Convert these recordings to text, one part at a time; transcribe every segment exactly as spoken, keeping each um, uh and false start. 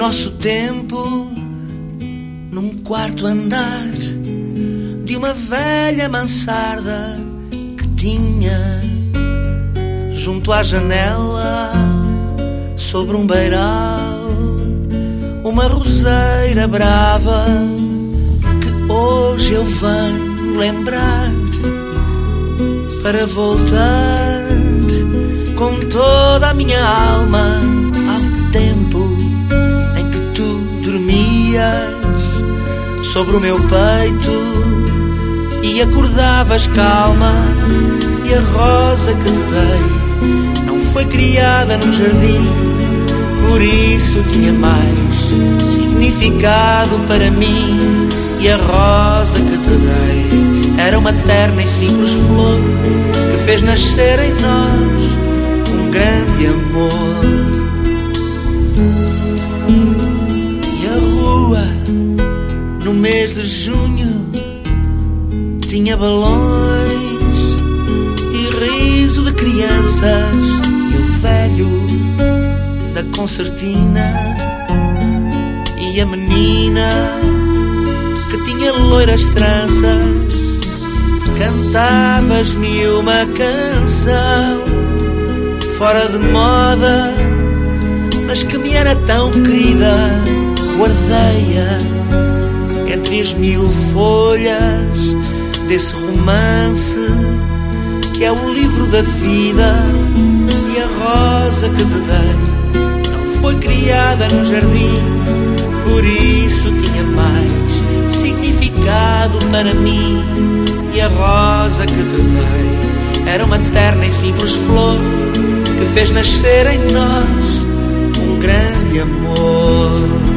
nosso tempo, num quarto andar de uma velha mansarda que tinha junto à janela, sobre um beiral, uma roseira brava que hoje eu venho lembrar para voltar com toda a minha alma ao tempo em que tu dormias sobre o meu peito e acordavas calma. E a rosa que te dei não foi criada num jardim, por isso tinha mais significado para mim. E a rosa que te dei era uma terna e simples flor que fez nascer em nós um grande amor. E a rua, no mês de junho, tinha balões e riso de crianças. E o velho da concertina e a menina que tinha loiras tranças. Cantavas-me uma canção fora de moda, mas que me era tão querida. Guardei-a entre as mil folhas desse romance que é o livro da vida. E a rosa que te dei não foi criada no jardim, por isso tinha mais significado para mim. E a rosa que te dei era uma terna e simples flor que fez nascer em nós um grande amor.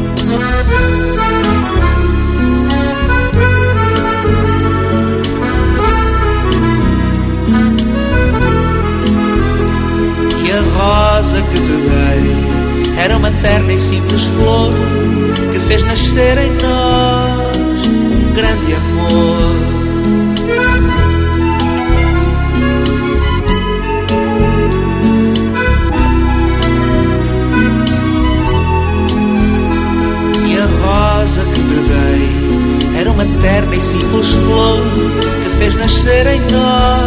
E a rosa que te dei era uma terna e simples flor que fez nascer em nós um grande amor. E a rosa que te dei era uma terna e simples flor que fez nascer em nós